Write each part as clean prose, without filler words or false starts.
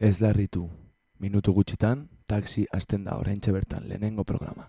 Ez larritu, minutu gutxitan, taxi hasten da oraintxe bertan lehenengo programa.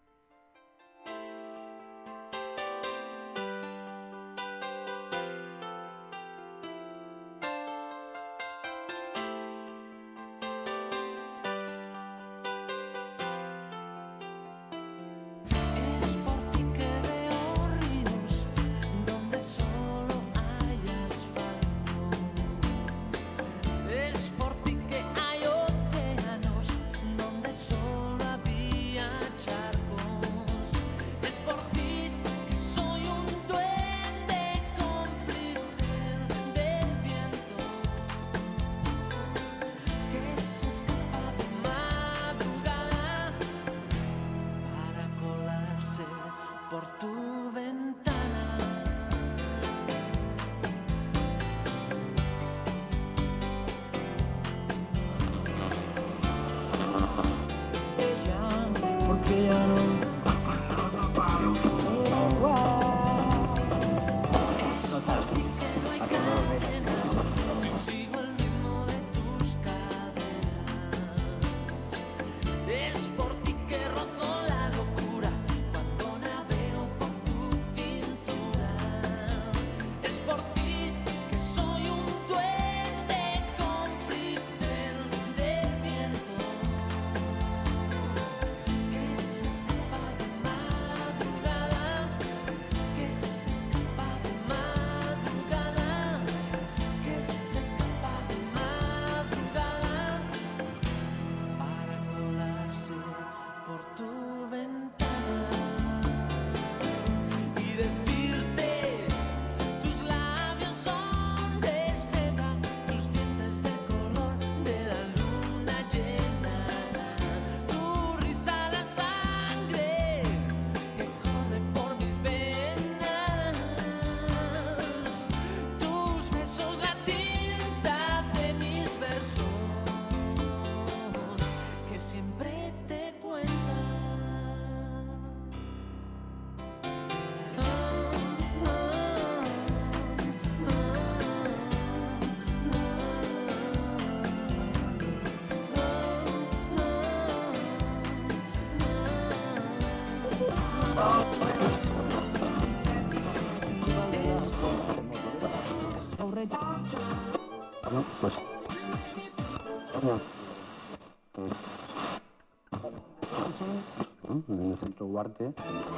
En el centro Huarte.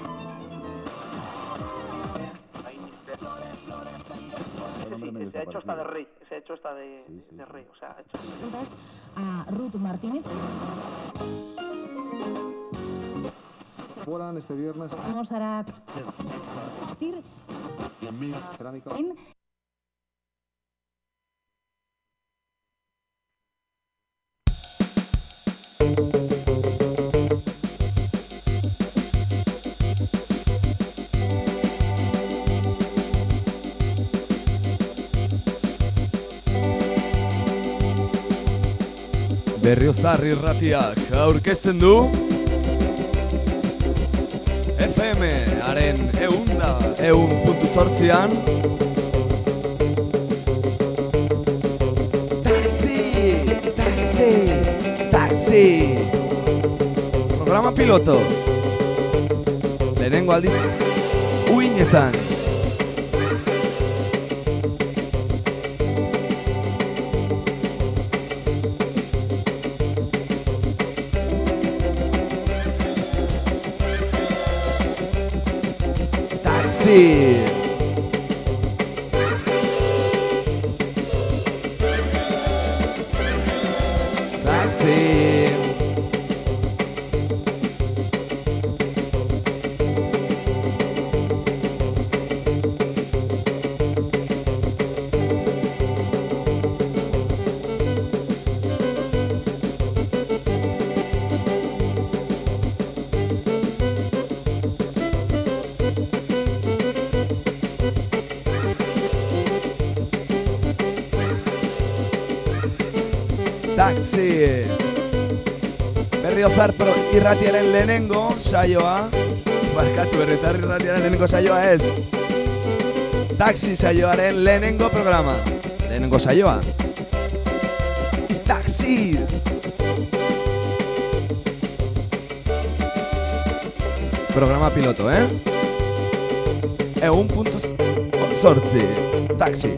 Ese hecho está de rey, ese hecho está de rey, o sea, hecho. A Ruth Martínez. Fueran este viernes. Vamos a Cerámica. Berriozar irratiak aurkezten du FM-aren 100.8an Taxi Programa piloto lehenengo aldiz uinetan Taxi Taxi Berriozar irratiaren lehenengo saioa. Barkatu, Berriozar irratiaren lehenengo saioa ez. Taxi saioaren lehenengo programa. Lehenengo saioa taxi. Programa piloto, Egun puntuz sortzi, taxi.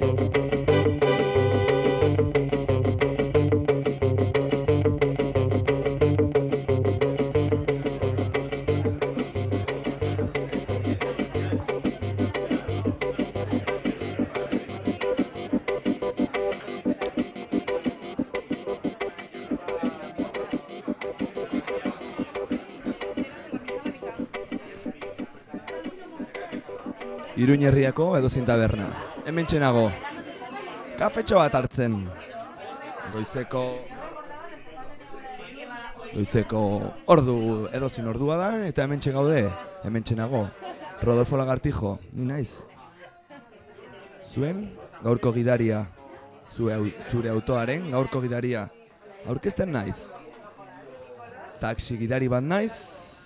Iruin herriako edozein taberna. Hementxe nago. Kafetxo bat hartzen. Goizeko ordu edozein ordua da eta hementxe gaude. Hementxe nago. Rodolfo Lagartijo, ni naiz. Zuen gaurko gidaria, zure autoaren gaurko gidaria aurkezten naiz. Taxi gidari bat naiz.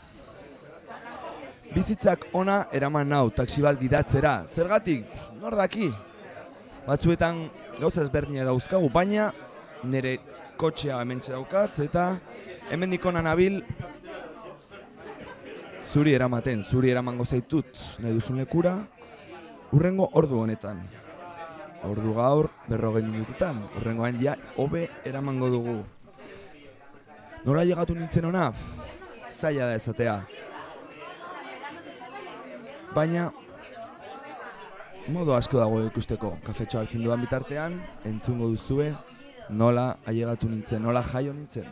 Bizitzak ona eraman nau taxi bat gidatzera. Zergatik? Nor daki? Batzuetan gauza ezberdinak dauzkagu, baina nire kotxea hementxe daukat eta hemendik hona nabil zuri eramango zaitut nahi duzun lekura hurrengo ordu honetan. Ordu gaur 40 minututan, hurrengoan ja hobe eramango dugu. Nola llegatu nintzen ona? Zaila da esatea. Baina modu asko dago ikusteko. Kafetxo hartzen duan bitartean, entzungo duzue nola ailegatu nintzen, nola jaio nintzen.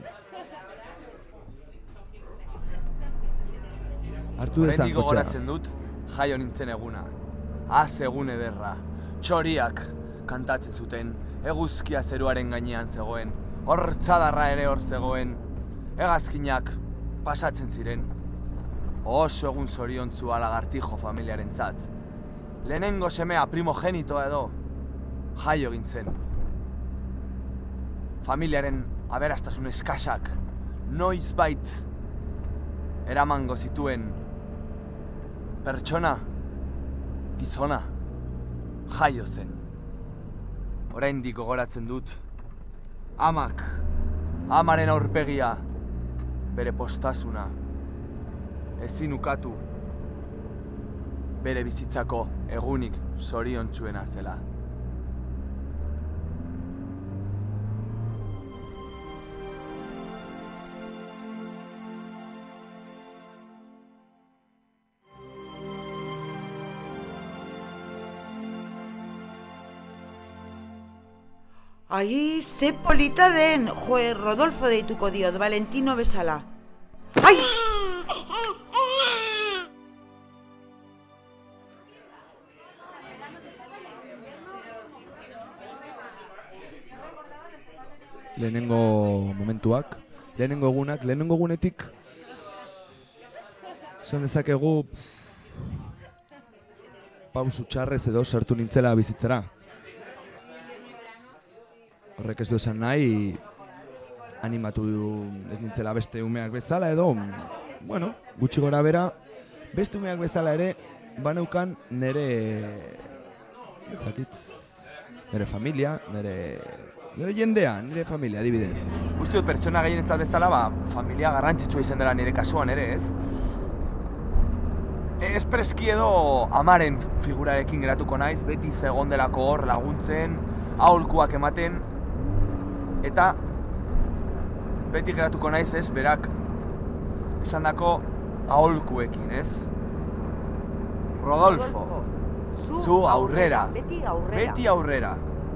Hartu dezan kotxea. Gogoratzen dut jaio nintzen eguna. Az egun ederra. Txoriak kantatzen zuten, eguzkia zeruaren gainean zegoen, hor txadarra ere hor zegoen, hegazkinak pasatzen ziren. Oso egun zoriontzua Lagartijo familiarentzat. Lehenengo semea primogenitoa edo jaio egin zen. Familiaren aberastasun eskasak noizbait eramango zituen pertsona, gizona, jaio zen. Oraindik gogoratzen dut amaren aurpegia, bere postasuna, ezin ukatu bere bizitzako egunik zoriontsuena zela. Ai, ze polita den! Joe, Rodolfo deituko diot, Valentino bezala. Ai! Lehenengo momentuak, lehenengo egunak, lehenengo egunetik esan dezakegu pausu txarrez edo sartu nintzela bizitzera. Horrek ez du esan nahi animatu ez nintzela beste umeak bezala edo, bueno, gutxi gora bera, beste umeak bezala ere baneukan nire familia, nire jendea, nire familia, adibidez. Uste dut pertsona gehienetzat bezala, familia garrantzitsua izan dela nire kasuan ere, ez? Espreski edo amaren figurarekin geratuko naiz, beti zegon delako hor laguntzen, aholkuak ematen, eta beti geratuko naiz, ez, berak esandako aholkuekin, ez? Rodolfo, zu aurrera, beti aurrera.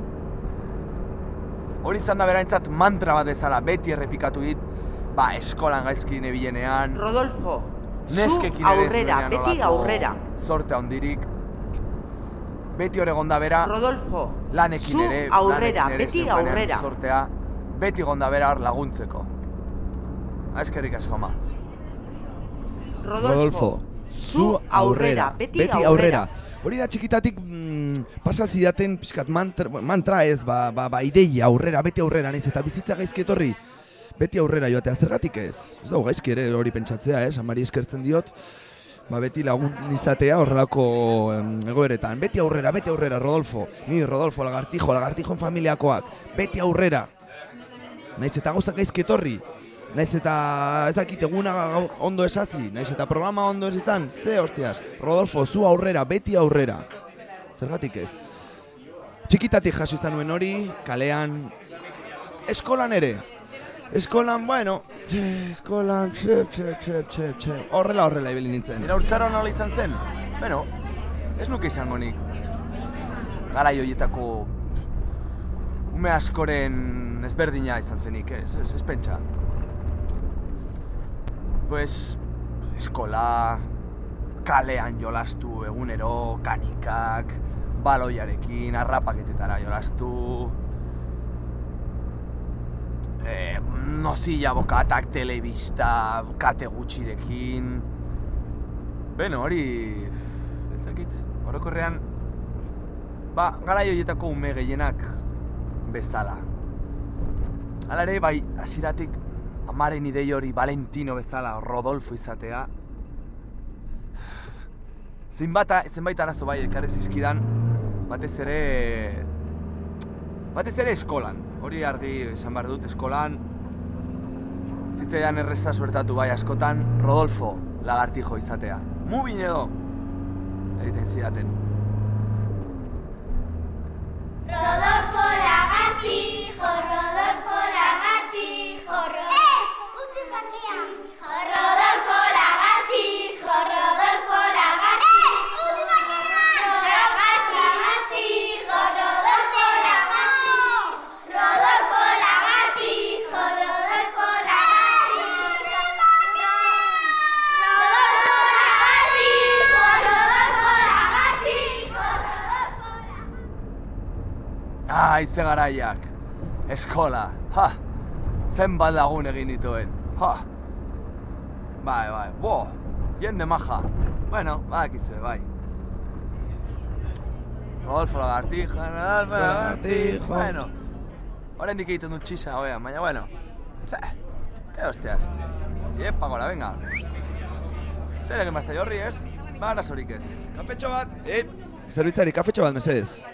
Hori izan da beraintzat mantra bat ezala, beti errepikatu dit, eskolan gaizki nebilenean. Rodolfo, zu aurrera, beti aurrera. Zorte handirik. Beti hor egon da bera. Rodolfo, lanekin ere, zu aurrera, beti aurrera. Zortea, beti egon da bera hor laguntzeko. Eskerrik asko, ama. Rodolfo, zu aurrera, beti aurrera. Hori da txikitatik pasa zidaten pixkat mantra ez, ideia aurrera, beti aurrera, nahiz eta bizitza gaizki etorri, beti aurrera joatea, zergatik ez? Ez dago gaizki ere hori pentsatzea, amari eskertzen diot, beti lagun izatea horrelako egoeretan. Beti aurrera, Rodolfo, ni Rodolfo Lagartijoen familiakoak, beti aurrera. Naiz eta gauzak gaizki etorri, naiz eta ez dakit eguna ondo esasi, naiz eta programa ondo ez izan, ze hostias, Rodolfo, zu aurrera, beti aurrera. Zergatik ez. Txikitatik jaso izan nuen hori, kalean, eskolan ere. Eskolan, bueno, eskolan, horrela ibili nintzen. Iraurtzaro nola izan zen? Bueno, ez nuke izango nik. Garai horietako ume askoren ezberdina izan zenik, ez pentsa. Pues, eskola, kalean jolastu egunero, kanikak, baloiarekin, arrapaketetara jolastu, nozilla bokatak, telebista, kate gutxirekin. Beno, hori, ezakit, orokorrean, garai horietako ume gehienak bezala. Hala ere, bai, hasieratik amaren idei hori Valentino bezala, Rodolfo izatea. Zenbait arazo bai ekarri zizkidan, batez ere eskolan. Hori argi esan behar dut, eskolan zitzaidan erreza suertatu bai askotan Rodolfo Lagartijo izatea. Mubin edo egiten zidaten. Rodolfo Lagartijo, Rodolfo Lagartijo, ez, utzi bakea. Rodolfo Lagartijo, Rodolfo Lagartijo, ez, utzi bakea. Lagartijo, Rodolfo Lagartijo, Rodolfo Lagartijo, Rodolfo Lagartijo, Ai, ze garaiak, eskola, zenbat lagun egin dituen, Bai, jende maja, bueno, badakizue, bai. Rodolfo Lagartijo, bueno, oraindik egiten dut txisa, baina, bueno, te hostias, iepa gora, venga. Zer egin bazta jorri ez, arazorik ez. Kafetxo bat, zerbitzari, kafetxo bat, mesedez.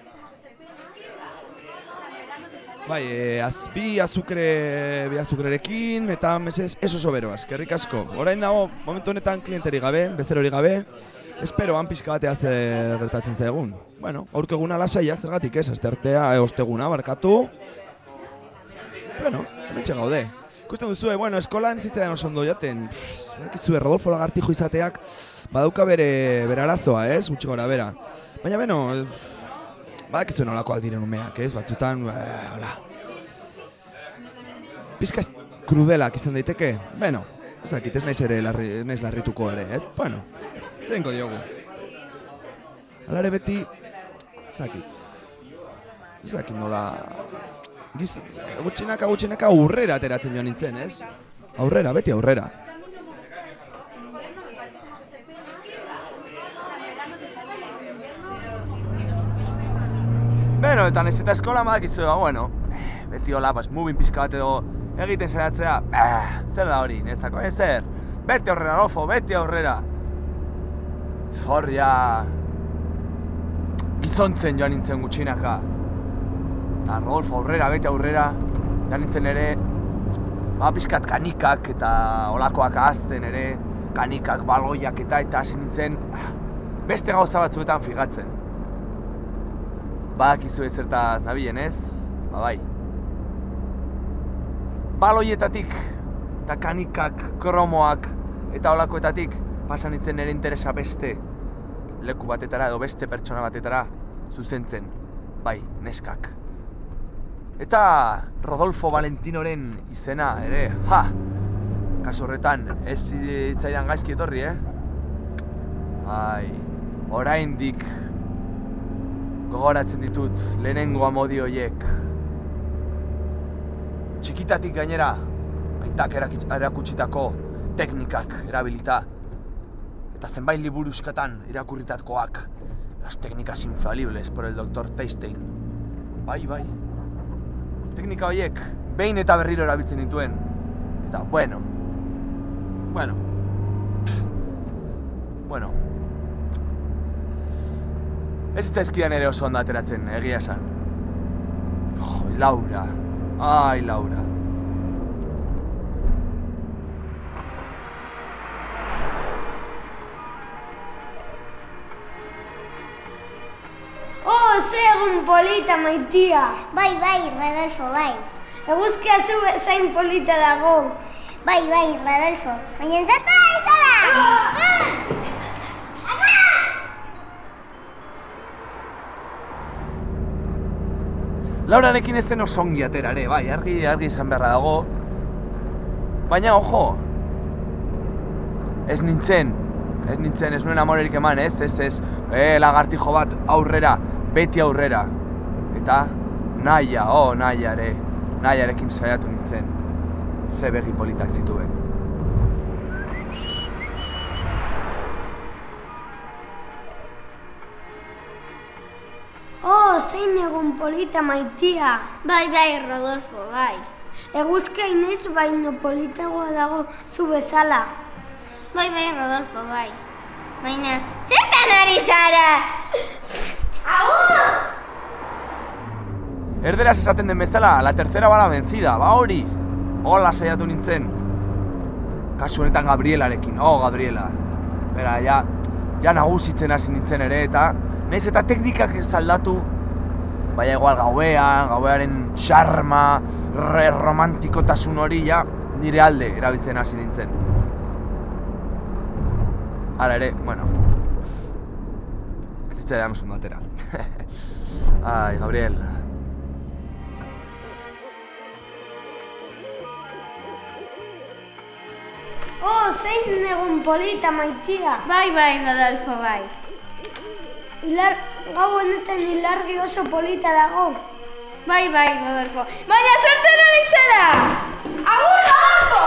Bai, bi azukrerekin eta mesedez ez oso beroaz, kerrik asko. Orain dago, momentu honetan klienteri gabe, bezerori gabe, espero han pixka batea zer gertatzen zaigun. Bueno, aurko eguna lasaia, zergatik ez, asteartea, osteguna, barkatu. Bueno, hementxe gaude. Ikusten duzue, bueno, eskolan zitzaidan oso ondo jaten. Bakizue, Rodolfo Lagartijo izateak badauka bere arazoa, ez? Gutxi gora bera. Baina, beno, badakizue nolakoak diren umeak, ez? Batzutan, hola. Pizka krudelak izan daiteke? Beno, ez dakit, ez naiz larrituko ere, ez? Bueno, zeinko diogu. Alare beti, ez dakit nola... Gutxinaka aurrera ateratzen joan nintzen, ez? Aurrera, beti aurrera. Beno, eta naiz eta eskola badakizu, bueno, beti hola, mubin pixka bat edo egiten saiatzea, zer da hori, nezako, zer? Beti aurrera, Rodolfo, beti aurrera. Zorria... gizontzen joan nintzen gutxinaka. Eta Rodolfo aurrera, beti aurrera, joan nintzen ere, pixkat kanikak eta olakoak ahazten ere, kanikak, baloiak eta hasi nintzen, beste gauza batzuetan fijatzen. Badakizu ezertaz nabilen, ez? Bai. Baloietatik eta kanikak, kromoak eta olakoetatik pasan nintzen nire interesa beste leku batetara edo beste pertsona batetara zuzentzen, bai, neskak. Eta Rodolfo Valentinoren izena ere, kasu horretan ez zitzaidan gaizki etorri, Ai, oraindik gogoratzen ditut lehenengo amodi horiek. Txikitatik gainera, aitak erakutsitako teknikak erabilita. Eta zenbait liburuskatan irakurritatkoak. Las técnicas infalibles por el Dr. Teistein. Bai. Teknika horiek behin eta berriro erabiltzen dituen. Eta, bueno. Ez zitzaizkidan ere oso ondo ateratzen, egia esan. Laura. egun polita maitia. Bai, Rodolfo, bai. Eguzkia zu bezain polita dago. Bai, Rodolfo. Baina zata ezala! Laurarekin ez den oso ongi atera ere, bai, argi izan beharra dago. Baina, ojo, ez nintzen, ez nuen amorerik eman, ez, lagartijo bat aurrera, beti aurrera. Eta nahiarekin saiatu nintzen, ze begi politak zituen. Zein egun polita maitia. Bai, Rodolfo, bai. Eguzkia inoiz baino politagoa dago zu bezala. Bai, Rodolfo, bai. Baina, zertan ari zara? Erderaz esaten den bezala, la tercera bala vencida, ba hori. Hola saiatu nintzen. Kasu honetan Gabrielarekin, Gabriela. Bera, ja nagusitzen hasi nintzen ere, eta nahiz eta teknikak ez aldatu, baina igual gauearen xarma, romantikotasun hori, nire alde erabiltzen hasi nintzen. Hala ere, bueno, ez zitzaidan oso ondo atera. Ai, Gabriel. Zein egun polita maitia. Bai, Rodolfo, bai. Gau honetan ilargi oso polita dago. Bai, Rodolfo. Baina zertan ari zara! Agur, Rodolfo!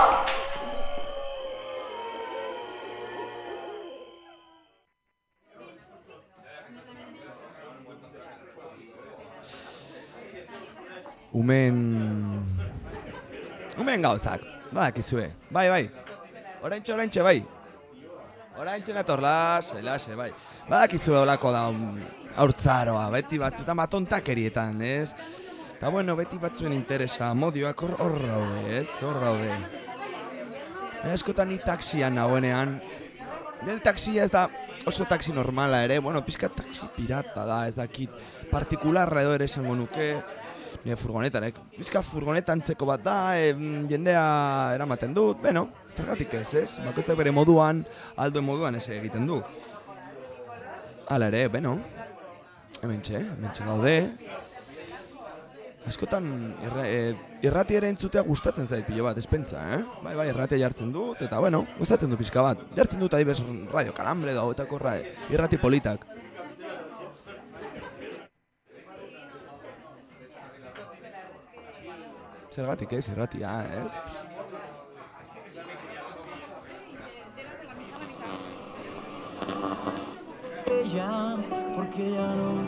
Umen gauzak, badakizue, bai. Oraintxe, bai. Oraintxe natorlas, bai. Badakizue olako da haurtzaroa, beti batzuetan batontakerietan, ez? Eta bueno, beti batzuen interesa, modioak hor daude, ez? Hor daude. Askotan ni taxian nagoenean, nire taxia ez da oso taxi normala ere, bueno, pizka taxi pirata da, ez dakit, partikularra edo ere esango nuke, nire furgonetan, pizka furgoneta antzeko bat da, jendea eramaten dut, beno, zergatik ez, bakoitzak bere moduan, aldoen moduan ez egiten du. Hala ere, beno, hementxe gaude. Askotan irrati ere entzutea gustatzen zait pilo bat, ez pentsa, Bai, irratia jartzen dut, eta bueno, gustatzen du pixka bat. Jartzen dut adibes Radio Calambre da, hauetako irrati politak. Zergatik ez, irratia, ez? Porque ya no.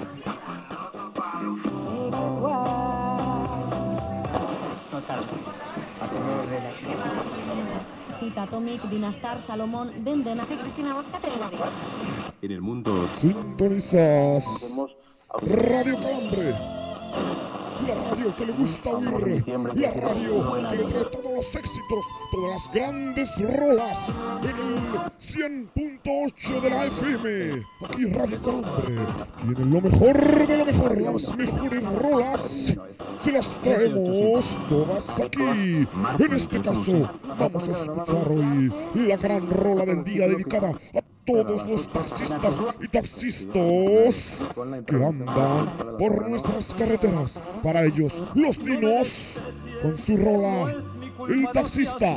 Atomic, Dinastar, Salomón, Dendena, Cristina Mosca, En el mundo. Sintonizas Radio Calambre. La radio que le gusta oír, la radio que le trae todos los éxitos, todas las grandes rolas en el 100.8 de la FM. Aquí Radio Calambre tiene lo mejor de lo mejor, las mejores rolas. Se las traemos todas aquí. En este caso vamos a escuchar hoy la gran rola del día dedicada a todos los taxistas y taxistas que andan por nuestras carreteras. Para ellos, los niños, con su rola, El Taxista.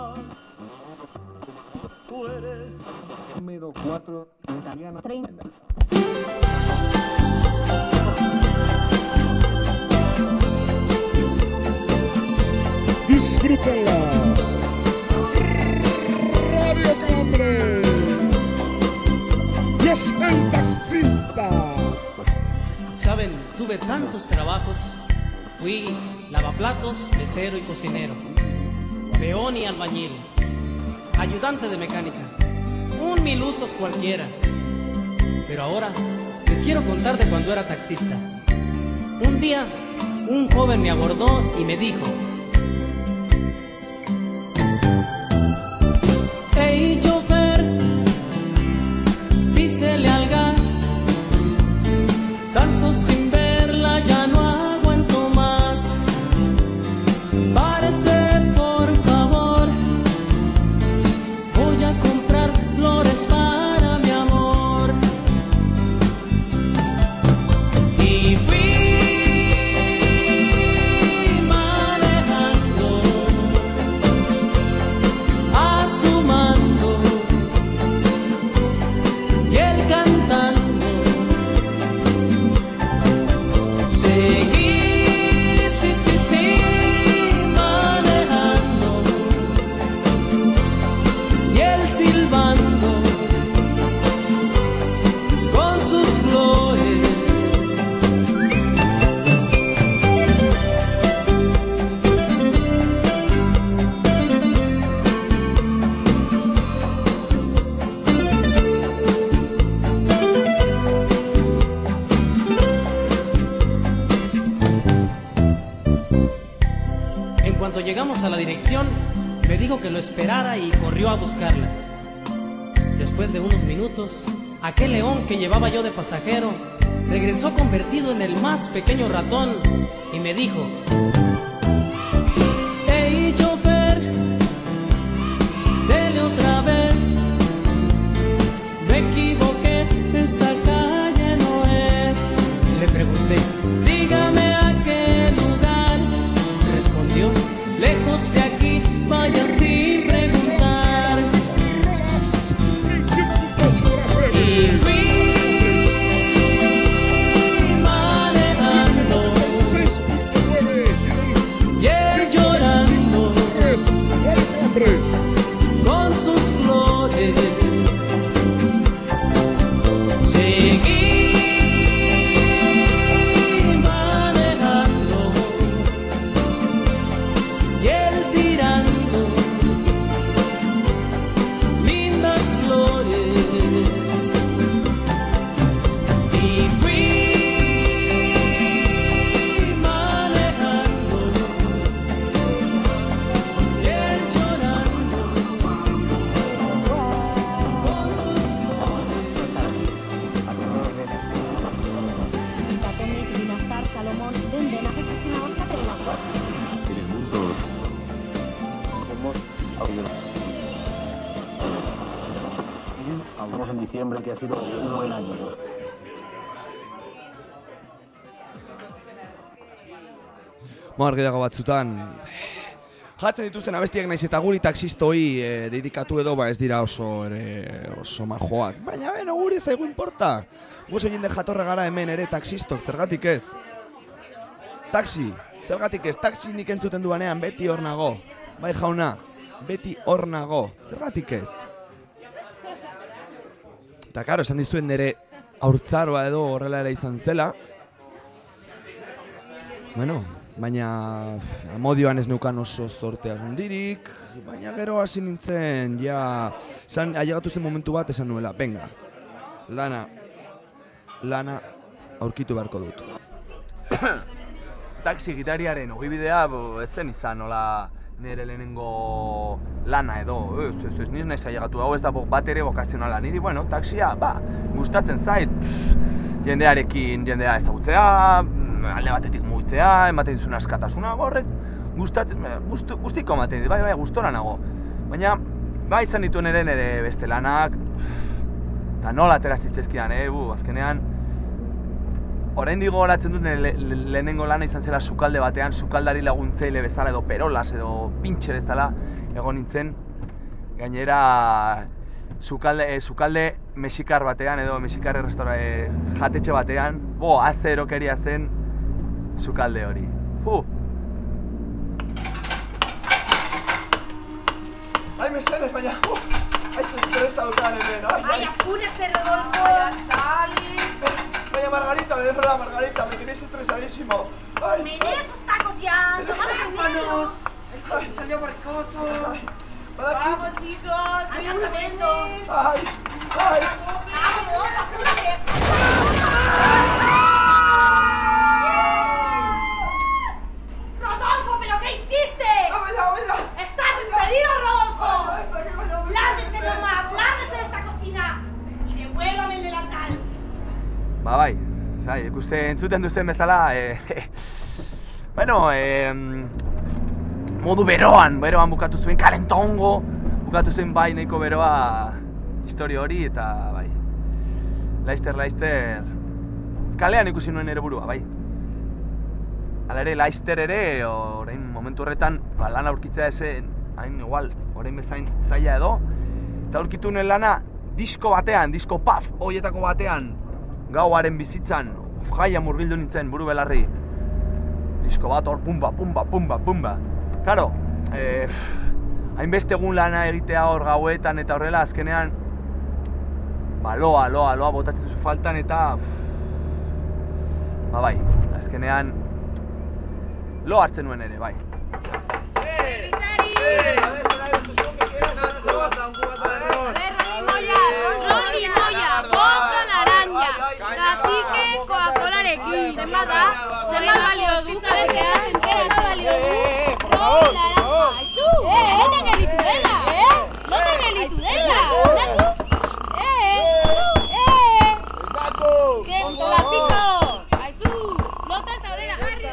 Número 4, italiana. 30. Disfrútenla. Radio Calambre. Es El Taxista. Saben, tuve tantos trabajos. Fui lavaplatos, mesero y cocinero, peón y albañil, ayudante de mecánica, un mil usos cualquiera. Pero ahora les quiero contar de cuando era taxista. Un día, un joven me abordó y me dijo: "Hey, chofer, písele al gas, tanto sin verla llegamos a la dirección, me dijo que lo esperara y corrió a buscarla. Después de unos minutos, aquel león que llevaba yo de pasajero regresó convertido en el más pequeño ratón y me dijo: hey, chofer, dele otra vez, me equivoqué, esta calle no es. Le pregunté: dígame a qué lugar. Respondió: lejos de aquí, vaya sin preguntar. Y fui manejando y él llorando con sus flores. Seguí manejando y él tirando lindas flores. Y fui manejando y él llorando con sus flores. Tatonik, Dinastar, Salomón, den Cristina Oscar, Terelakoa. En el mundo hablamos en diciembre que ha sido un buen año. Argidago batzutan jatzen dituzten abestiak naiz eta guri taxistoi dedikatu edo ez dira oso majoak. Baina beno, guri zaigu inporta. Guzo jende jatorra gara hemen ere taxistok, zergatik ez? Taxi, zergatik ez? Taxi nik entzuten duanean beti hor nago. Bai jauna, beti hor nago, zergatik ez? Eta karo, esan dizuen nire haurtzaroa edo horrela ere izan zela. Bueno, baina amodioan ez neukan oso zortea hundirik, baina gero hasi nintzen, ja, ailegatu zen momentu bat esan nuela, venga, lana aurkitu beharko dut. Taxi gitariaren ogibidea ez zen izan, nola nire lehenengo lana edo, ez niz nahi ailegatu, hau ez da bat ere bokazionala, niri, bueno, taxia, gustatzen zait, jendearekin jendea ezagutzea, alde batetik mugitzea, ematen dizun askatasuna, horrek guztiko ematen dit, bai, gustora nago. Baina, izan dituen ere nire beste lanak, eta nola atera zitzezkidan, azkenean, oraindik gogoratzen dut lehenengo lana izan zela sukalde batean, sukaldari laguntzaile bezala edo perolas edo pintxe bezala egon nintzen. Gainera, sukalde mexikar batean edo mexikar jatetxe batean, azte erokeria zen sukalde hori. Ai, mesedez, baina, aizu estresa dukan hemen, Ai, apúrese, Rodolfo. Vaya Margarita, Margarita, me tienes estresadísimo. Ay. Menez, está cojeando. Vámonos. Ay, salió barcoso. Vamos, chicos. Háganse beso. Ay. Vamos, apúrate. Rodolfo, ¿pero qué hiciste? Vaya. Estás despedido, Rodolfo. Lándese nomás, lándese de esta cocina. Y devuélvame el delantal. Bai, ikuste entzuten duzen bezala, bueno, modu beroan bukatu zuen, kalentongo, bukatu zuen bai nahiko beroa historia hori, eta bai, Laister, kalean ikusi nuen ere burua, bai. Hala ere, Laister ere, orain momentu horretan, lan aurkitzea esen, hain igual, orain bezain zaila edo, eta aurkitu nuen lana, disko batean, disko paf, horietako batean, gauaren bizitzan, jaia murgildu nintzen buru belarri. Disko bat hor, pumba. Karo, hainbeste egun lana egitea hor gauetan eta horrela, azkenean, loa botatzen zu faltan eta... bai, azkenean, lo hartzen nuen ere, bai. Zenbat balio du, zaretea, entera balio du. Lotan gelditu dela! Lotan gelditu dela! Kento lapiko! Aizu! Lotan zaudela garri!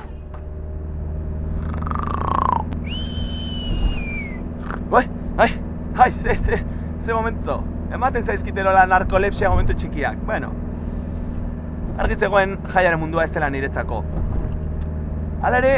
Ze momento. Ematen zaizkiterola narkolepsia momentu txikiak. Bueno, argi zegoen jaiaren mundua ez dela niretzako. Hala ere,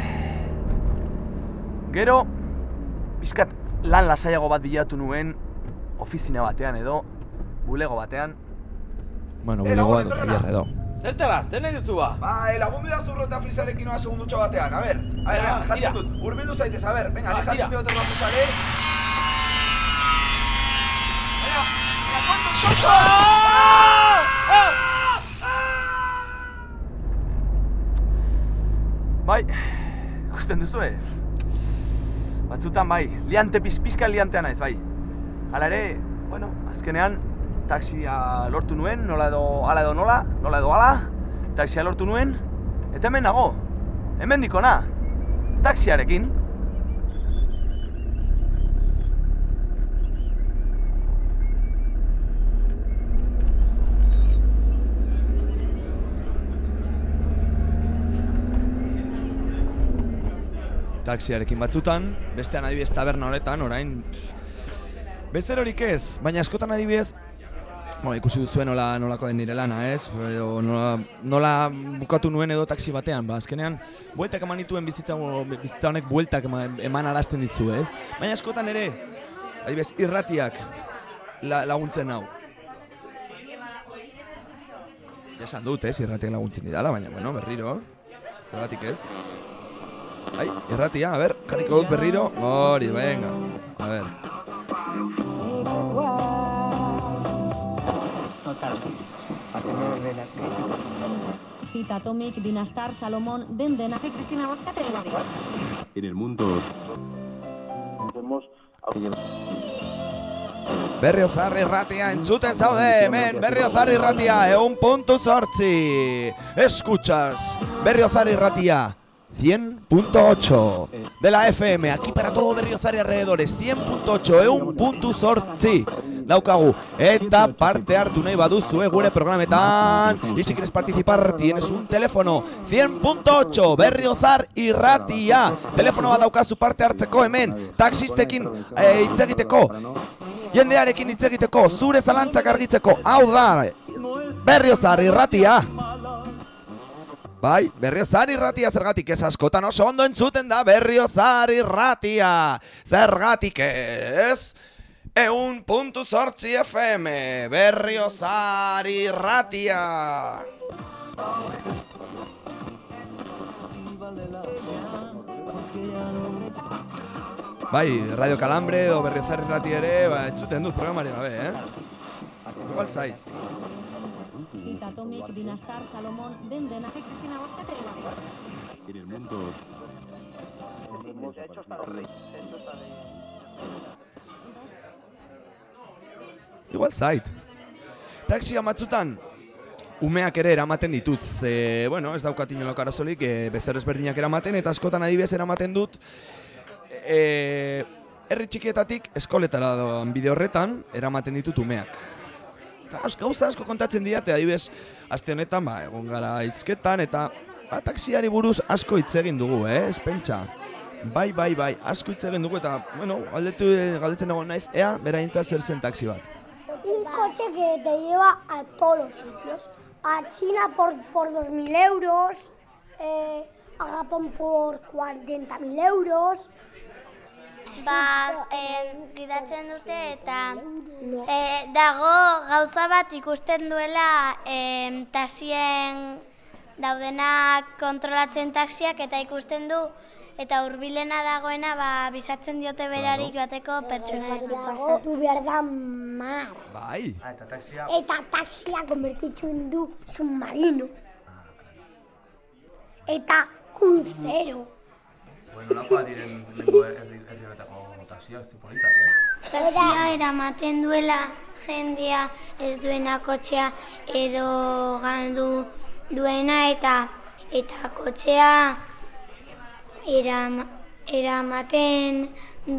gero, pixkat lan lasaiago bat bilatu nuen ofizina batean edo, bulego batean. Bueno, bulegoa dut aier edo. Zertela, zer nahi duzu ba? Lagundu da zurro eta frisarekin oa segundutxo batean, a ber, jartzen dut, urbildu zaitez, a ber, venga, ni jartzen dut eta frisare. Bai, ikusten duzue? Batzutan bai, pizka liantea naiz, bai. Hala ere, bueno, azkenean, taxia lortu nuen, nola edo hala, taxia lortu nuen, eta hemen nago, hemen dikona, taxiarekin. Taxiarekin batzutan, bestean adibidez taberna honetan, orain bezer horik ez, baina askotan adibidez ikusi duzuen nolako den nire lana, ez? Nola bukatu nuen edo taxi batean, azkenean bueltak eman dituen bizitza honek bueltak eman arazten dizu, ez? Baina askotan ere, adibidez, irratiak laguntzen hau. Esan dut, ez, irratiak laguntzen didala, baina, bueno, berriro, zergatik ez? Ai, irratia, a ber, jarriko dut berriro, hori, venga, a ber. Hit Atomic, Dinastar, Salomón, Dendena, Cristina Mosca, Televisión. En el mundo Berriozar irratia entzuten zaude, hemen Berriozar irratia, 100.8. Escuchas, Berriozar irratia. 100.8 de la FM, aquí para todo Berriozar y alrededores, 100.8, 100.8 daukagu, eta parte hartu nahi baduzu gure programetan, y si quieres participar tienes un teléfono, 100.8 Berriozar irratia, telefono bat daukazu parte hartzeko hemen, taxistekin hitz egiteko, jendearekin hitz egiteko, zure zalantzak argitzeko, hau da, Berriozar irratia. Bai, Berriozar irratia zergatik ez askotan oso ondo entzuten da Berriozar irratia. Zergatik ez? 100.8 FM, Berriozar irratia. Bai, Radio Calambre edo Berriozar irratia ere, entzuten dut programari gabe, Igual zait. Hit Atomic, Dinastar, Salomón, Dendena, Cristina Mosca, Televisión. en el mundo. Se ha hecho hasta de rey. Igual zait. Taxia batzutan umeak ere eramaten ditut. Bueno, ez daukat inolako arazorik, bezer ezberdinak eramaten, eta askotan adibidez eramaten dut herri txikietatik eskoletara doan bide horretan eramaten ditut umeak. Gauza asko kontatzen diate, adibidez, aste honetan, egon gara hizketan, eta taxiari buruz asko hitz egin dugu, ez pentsa. Bai, asko hitz egin dugu, eta, bueno, galdetzen egon naiz, ea, beraintza zer zen taxi bat. Un coche que te lleva a todos los sitios. A China por 2.000 euros, a Japón por 40.000 euros. Gidatzen dute eta dago gauza bat ikusten duela taxien daudenak kontrolatzen taxiak eta ikusten du eta hurbilena dagoena bisatzen diote berari joateko pertsonari. Pasatu behar da mar. Bai. Eta taxia konbertitzen du submarino. Eta crucero. Nolakoa diren lehenko herri honetako taxia, ez politak, Taxia eramaten duela jendea ez duena kotxea edo galdu duena eta kotxea eramaten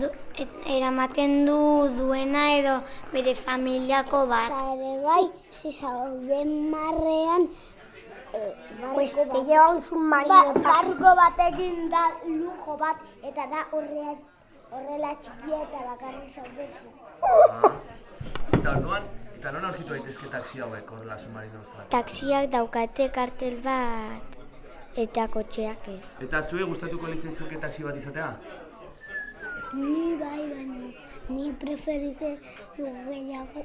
du duena edo bere familiako bat. Eta ere bai, zauden marrean, pues te lleva un submarino. Barko batekin da lujo bat, eta da horrela txikia eta bakarri zaudezu. Eta orduan, eta non aurkitu daitezke taxi hauek horrela submarino zara? Taxiak daukate kartel bat, eta kotxeak ez. Eta zue gustatuko litzaizuke taxi bat izatea? Ni bai, baina ni preferitzen gehiago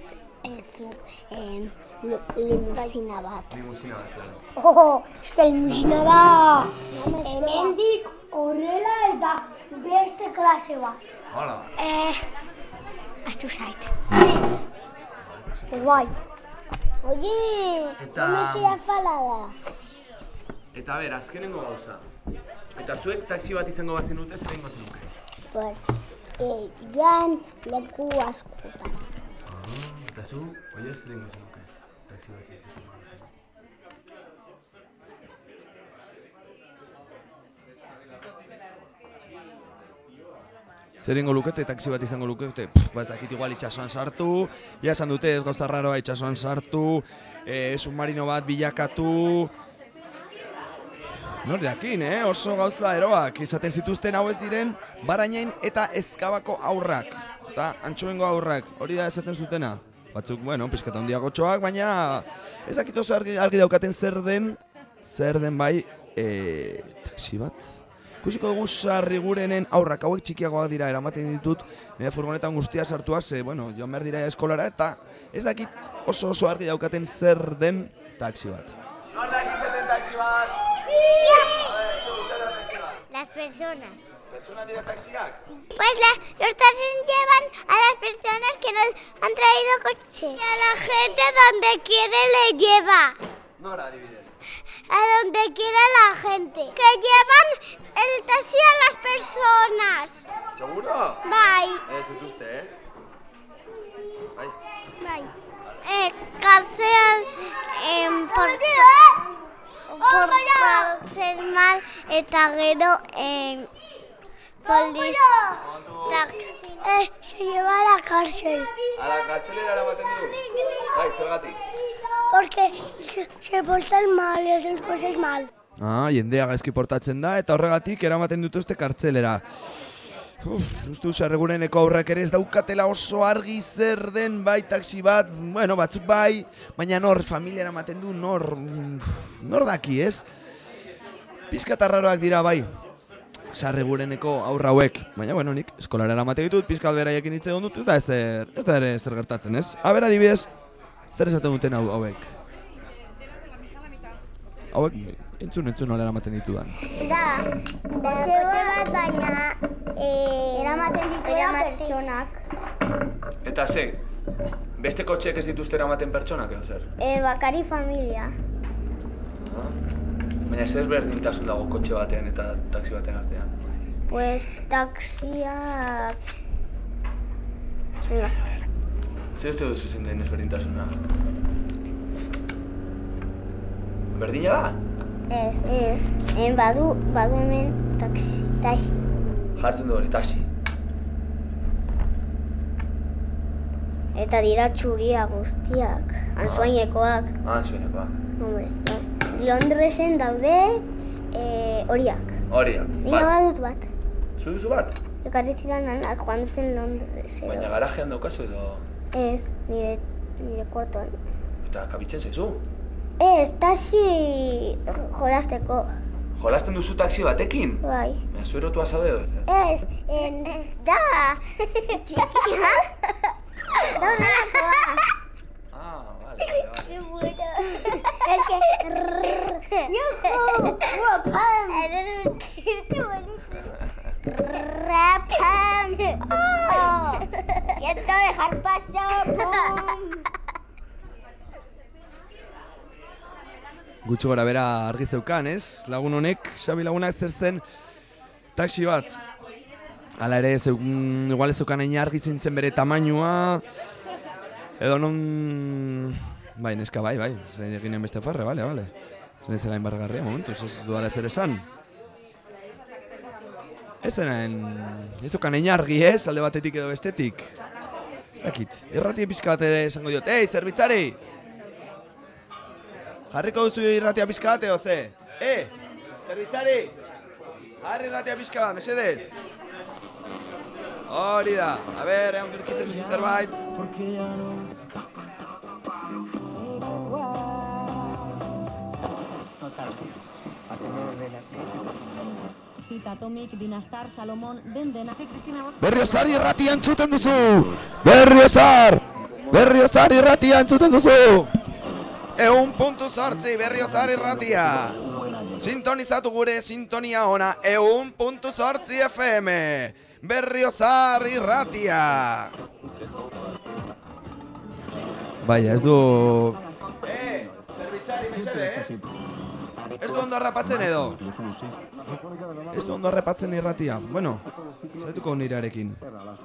limusina bat. Limusina bat, claro. Eska limusina da! Hemendik horrela eta beste klase bat. Hola. Aztu zait. Guai. Oye, komezia fala da. Eta ber, azkenengo gauza. Eta zuek taxi bat izango bazenute, zer egingo zenuke? Pues, joan leku askotara. Eta zu, oie, zer egingo zenuke? Taxi bat izango bazenute. Zer ingo lukete, taxi bat izango lukete, ez dakit igual itxasoan sartu, ja esan dute ez gauza raroa itxasoan sartu, submarino bat bilakatu, nordeakin, oso gauza eroak, izaten zituzten hauez diren, Barainain eta Ezkabako aurrak, eta Antxoengo aurrak, hori da esaten zutena. Batzuk, bueno, pizkata handiago txoak, baina ez dakit oso argi daukaten zer den bai, taxi bat. Ikusiko dugu Sarrigurenen aurrak hauek txikiagoak dira eramaten ditut nire furgonetan guztia sartua, bueno, joan behar dira eskolara eta ez dakit oso argi daukaten zer den taxi bat. Nor daki zer den taxi bat? Zer da taxi bat? Las personas. ¿Personas dira taxiak? Pues los taxis llevan a las personas que nos han traído coche. Y a la gente donde quiere le lleva. Nora adibidez. A donde quiere la gente. Que llevan el taxi a las personas. ¿Seguro? Bai. Ez dut uste, Bai. Bai. Cárcel por ser mal eta gero polis taxi. Se lleva a la cárcel. A la carcelera eramaten du? Bai, zergatik? Porque se portan mal, hacen cosas mal. Jendea gaizki portatzen da eta horregatik eramaten dituzte kartzelera. Uste Sarrigureneko aurrak ere ez daukatela oso argi zer den bai taxi bat, bueno, batzuk bai, baina nor familia eramaten du, nor daki, ez? Pizkat arraroak dira bai, Sarrigureneko aurra hauek, baina bueno, nik eskolara eramaten ditut, pizkat beraiekin hitz egon dut, ez da ere zer gertatzen, ez? Aber adibidez, zer esaten duten hauek? Hauek, entzun nola eramaten ditudan. Da, kotxe bat baina eramaten dituela pertsonak. Eta ze, beste kotxeek ez dituzte eramaten pertsonak edo zer? Bakari familia. Baina zer berdintasun dago kotxe batean eta taxi batean artean? Pues taxiak... Zer uste duzu zen den ezberdintasuna? Berdina da? Ez. Badu hemen taxi. Jartzen du hori, taxi. Eta dira txuria guztiak, anzuainekoak. Anzuainekoak. Londresen daude horiak. Horiak, Nina badut bat. Zu duzu bat? Ekarri zidan anak joan zen Londresen. Baina garajean daukazu edo? Ez, nire kuartoan. Eta kabitzen zaizu? Ez, taxi jolasteko. Jolasten duzu taxi batekin? Bai. Baina zu erotua zaude edo? Ez, da. Txikia. Da horrelakoa. Vale. Qué bueno. Es que... ¡Yuhu! ¡Guapam! Eres un chiste buenísimo. ¡Rapam! ¡Oh! ¡Siento dejar paso! ¡Pum! Gutxi gora bera argi zeukan, ez? Lagun honek, Xabi lagunak zer zen taxi bat. Hala ere, igual ez zeukan hain argi zintzen bere tamainua. Edo non... Bai, neska bai, zer eginen beste farre, bale. Zer nezela inbargarria, momentuz, ez dudala zer esan. Ez zukan einargi ez, alde batetik edo bestetik. Ez dakit, irratia pizka bat ere esango diot. Ei, zerbitzari! Jarriko duzu irratia pizka bat edo ze? Zerbitzari! Jarri irratia pizka bat, mesedez! Hori da, a ber, egon gerkitzen duzu zerbait. Atomic, Dinastar, Salomon, denak, Kristina Boska... Berriozar irratia entzuten duzu! Berriozar irratia entzuten duzu! 1.8 Berriozar irratia! Sintonizatu gure sintonia ona 1.8 FM! Berriozar irratia! Baina, ez du... Zerbitzari mesedez? Ez du ondo harrapatzen edo? Ez du ondo harrapatzen irratia. Bueno, zaretuko nirearekin.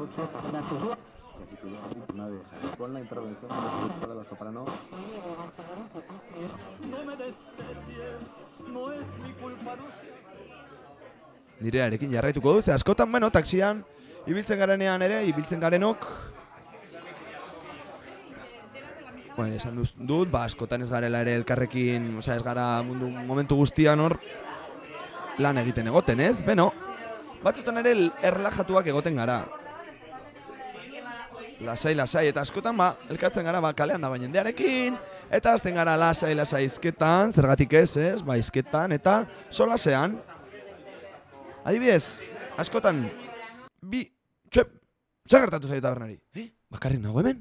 Nirearekin jarraituko du, ze askotan, bueno, taxian, ibiltzen garenean ere, ibiltzen garenok. Bueno, esan dut, askotan ez garela ere elkarrekin, ez gara momentu guztian hor lan egiten egoten, ez? Beno, batzutan ere erlajatuak egoten gara. Lasai, eta askotan elkartzen gara kalean da jendearekin, eta azten gara lasai izketan, zergatik ez, izketan eta solasean. Adibidez, askotan, zer gertatu zaio tabernari? Bakarrik nago hemen?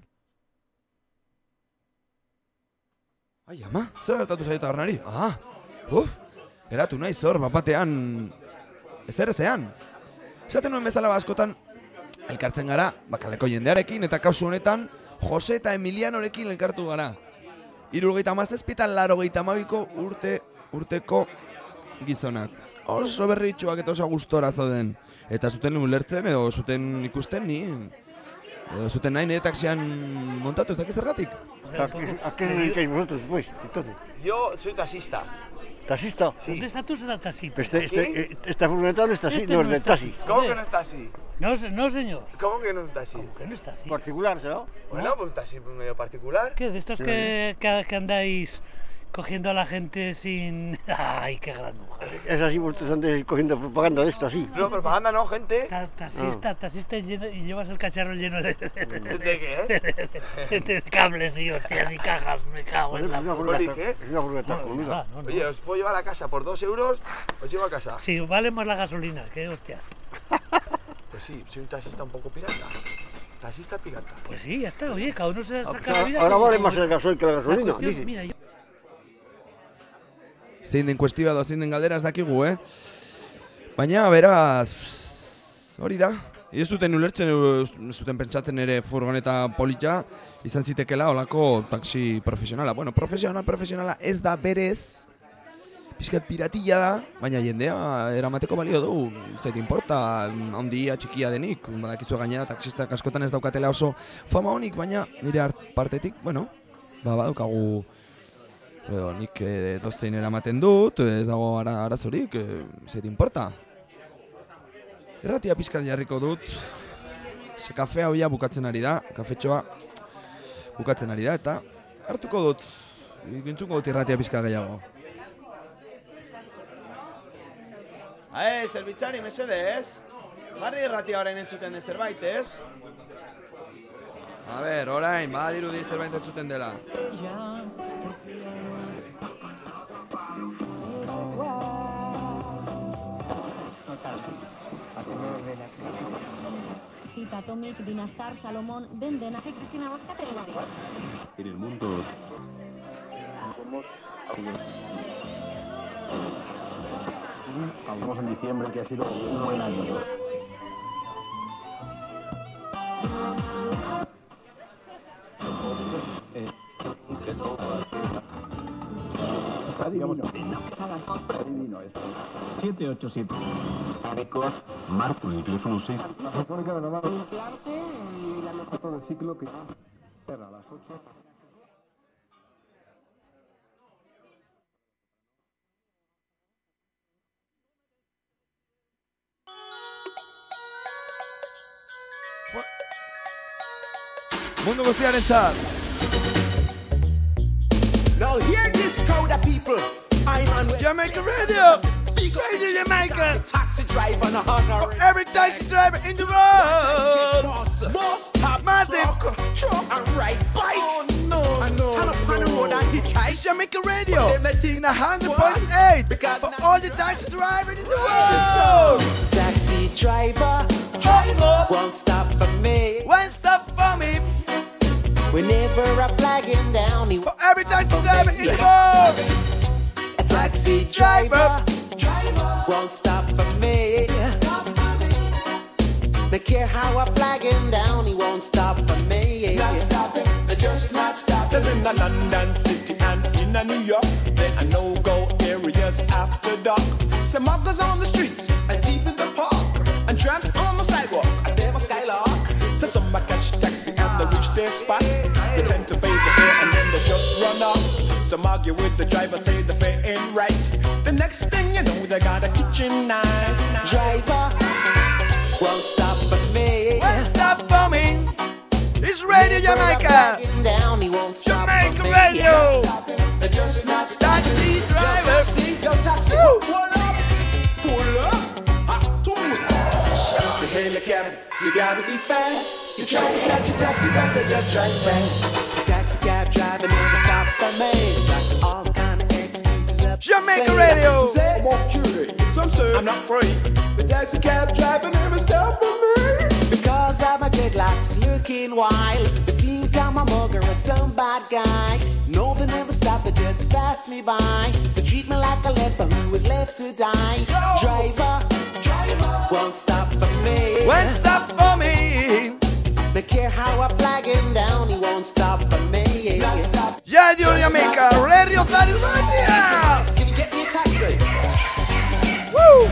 Ai, ama, zer gertatu zaio tabernari? Eratu nahi zor, batean ezean. Esaten nuen bezala askotan elkartzen gara, kaleko jendearekin, eta kausu honetan, Jose eta Emilianorekin elkartu gara. 77 eta 82 urteko gizonak. Oso berritxoak eta oso gustora zauden. Eta zuten ulertzen edo zuten ikusten ni. Edo zuten nahi nire taxian montatu ez dakiz zergatik. ¿A qué dedicáis vosotros, pues, entonces? Yo soy taxista. ¿Taxista? Sí. ¿Dónde está tu taxi? Esta furgoneta no está así, no es del taxi. ¿Cómo que no está así? No, señor. ¿Cómo que no está así? ¿Cómo que no está así? Particular, ¿no? Bueno, pues un taxi medio particular. ¿Qué? ¿De estos que andáis cogiendo a la gente sin...? ¡Ay, qué gran mujer! Es así, vosotros andáis cogiendo propaganda de esto, así. No, propaganda no, gente. Taxista y llevas el cacharro lleno de... ¿De qué? De cables y hostias y cajas, me cago en la... ¿Qué? Es una furgoneta comida. Oye, ¿os puedo llevar a casa por 2 euros? ¿Os llevo a casa? Sí, vale más la gasolina, qué hostias. Pues sí, soy un taxista un poco pirata. Taxista pirata. Pues sí, ya está, oye, cada uno se saca la vida... Ahora vale más el gasoil que la gasolina, dice. Mira, zein den kuestioa edo zein den galderaz dakigu, Baina, beraz, hori da. Ez zuten ulertzen, zuten pentsatzen ere furgoneta politxa izan zitekela olako taxi profesionala. Bueno, profesionala ez da berez, pixkat piratilla da, baina jendea eramateko balio du. Zait importa, handia, txikia denik, badakizu gainera taxistak askotan ez daukatela oso fama honik, baina nire partetik, bueno, badaukagu... nik doztein eramaten dut, ez dago arazorik, zait importa. Irratia pizkat jarriko dut, ze kafea hoia bukatzen ari da, kafetxoa bukatzen ari da, eta hartuko dut, gintzuko dut irratia pizkat gehiago. Zerbitzari, mesedez, jarri irratia orain entzuten den zerbait, ez? A ber, orain, badirudi zerbait entzuten dela. Atomic, Dinastar, Salomon, denak, Kristina Boska, En el mundo... Hablamos en diciembre que ha sido un buen año. Adivino esto. 787. Arecos, Marco, el teléfono 6. La Sinfónica de Navarra. Y la foto del ciclo que a las 8. Mundu guztiarentzat. Now hear this crowd of people. I'm on Jamaica Radio. Radio Jamaica. Taxi driver no honor. For every taxi driver in the world. Boss, massive truck and ride bike. Oh no, stand up on the road and hitchhike. Jamaica Radio in 100.8 for all the taxi drivers in the world. Taxi driver, won't stop for me. Won't stop for me. Whenever I flag him down, he for every taxi driver in the world. A taxi driver, won't stop for me. They care how I flag him down, he won't stop for me. Not stopping, they just not stopping. Just in the London City and in a New York, there are no-go areas after dark. Some muggers on the streets and thief in the park, and tramps on the sidewalk and never skylark. So some might catch taxi and they reach their spot. They tend to pay the fare and then they just run off. Some argue with the driver, say the fare ain't right. The next thing you know, they got a kitchen knife. Driver won't stop for me. Won't stop for me. It's Radio Jamaica. Down, he won't stop Jamaica for me. Radio. They're just not stopping. Taxi driver. Yo, taxi, pull up. Pull up. Shout to hail a cab, you gotta be fast. You try to catch a taxi, but they just drive fast. The taxi cab driver never stop for me. Got all kind of excuses up. Jamaica Radio. Some say I'm off jury, some say I'm not free. The taxi cab driver never stop for me. Because I'm a dreadlocks looking wild. The team come a mugger or some bad guy. No, they never stop, they just pass me by. They treat me like a leper who was left to die. Driver won't stop for me. Won't stop for me. They care how I flag him down, he won't stop for me. Radio Jamaica, Radio Jamaica. Can you get me a taxi? Woo!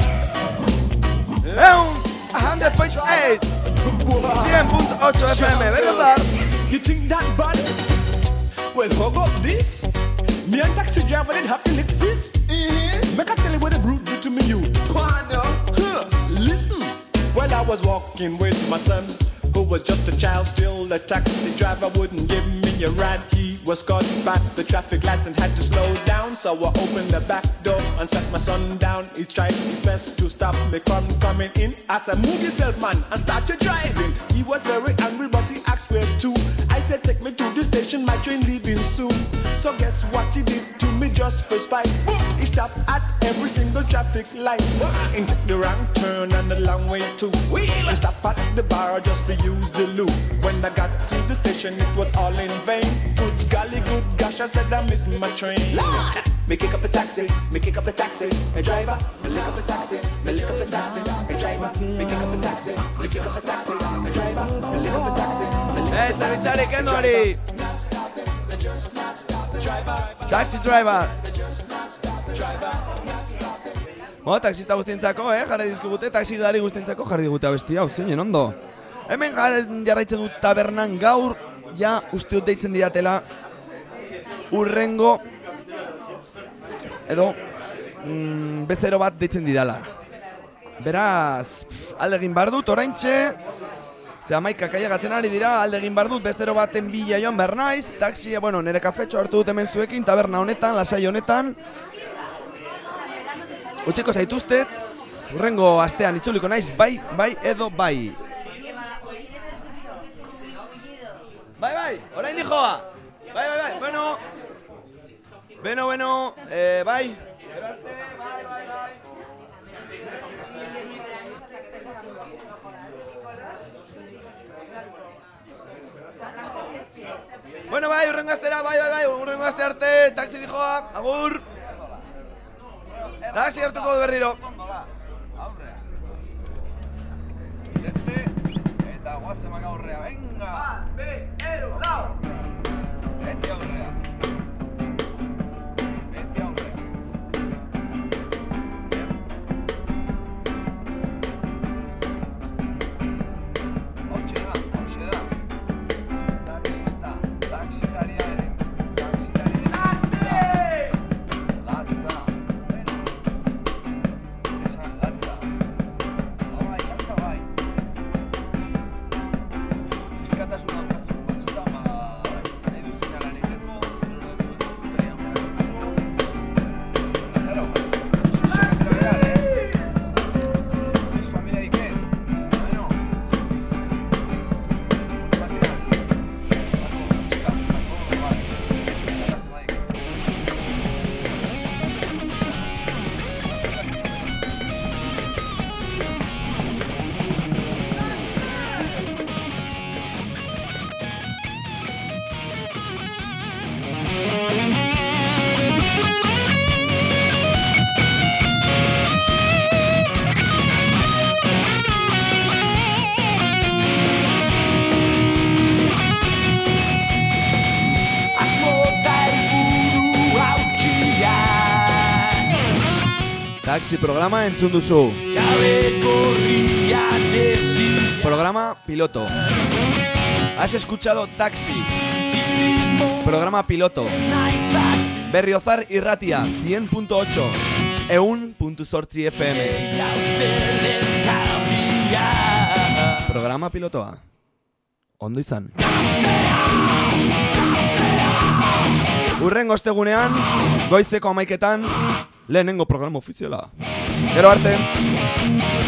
100.8 100.8 FM, ¿verdad? You think that bad? Well, hug up this. Me and taxi driver did have to lick this. Make I tell you what the brute did to me, you. Listen. Well, I was walking with my son, who was just a child still. The taxi driver wouldn't give me a ride. He was caught by the traffic lights and had to slow down. So I opened the back door and sat my son down. He tried his best to stop me from coming in. I said, move yourself, man, and start your driving. He was very angry, but he asked where to. I said, take me to the station, my train leaving soon. So guess what he did to me just for spite? He stopped at every single traffic light and took the wrong turn and the long way too. He stopped at the bar just to use the loo. When I got to the station, it was all in vain. Good golly, good gosh, I said I missed my train. Lord! Me kick up the taxi, me kick up the taxi, a driver, me lick up the taxi, me lick up the taxi, a driver, me kick up the taxi, me kick up the taxi, a driver, me lick up the taxi, Sari Kendori. Taxi driver. Bueno, taxista guztientzako, jarri dizkigute, taxi gari guztientzako jarri digute abesti hau, zeinen ondo. Hemen jarraitzen dut tabernan gaur, ja usteut deitzen diatela urrengo edo bezero bat deitzen didala. Beraz, alde egin bar dut oraintxe, ze amaikak ailegatzen ari dira, alde egin bar dut bezero baten bila joan behar naiz, taxia, bueno, nire kafetxo hartu dut hemen zuekin, taberna honetan, lasai honetan. Utziko zaituztet, urrengo astean itzuliko naiz, bai edo bai. Bai, orain joa. Bai, bueno, bai. Bueno, bai, urrengo astera, bai, urrengo aste arte, taxi dijoa, agur. Taxi hartuko berriro. Eta guazemak aurrea, venga! Bat, be, ero, lau! Beti aurrea. Beti aurrea. Hortxe da. Taxista, taxilariaren. Latze! Latza. Esan latza. Bai. Bizkatasun daukazu, batzutan Taxi programa entzun duzu. Programa piloto. Has escuchado Taxi. Programa piloto. Berriozar Irratia 100.8 100.8 FM. Programa pilotoa. Ondo izan. Urrengo ostegunean, goizeko 11:00, lehenengo programa ofiziala. Gero arte.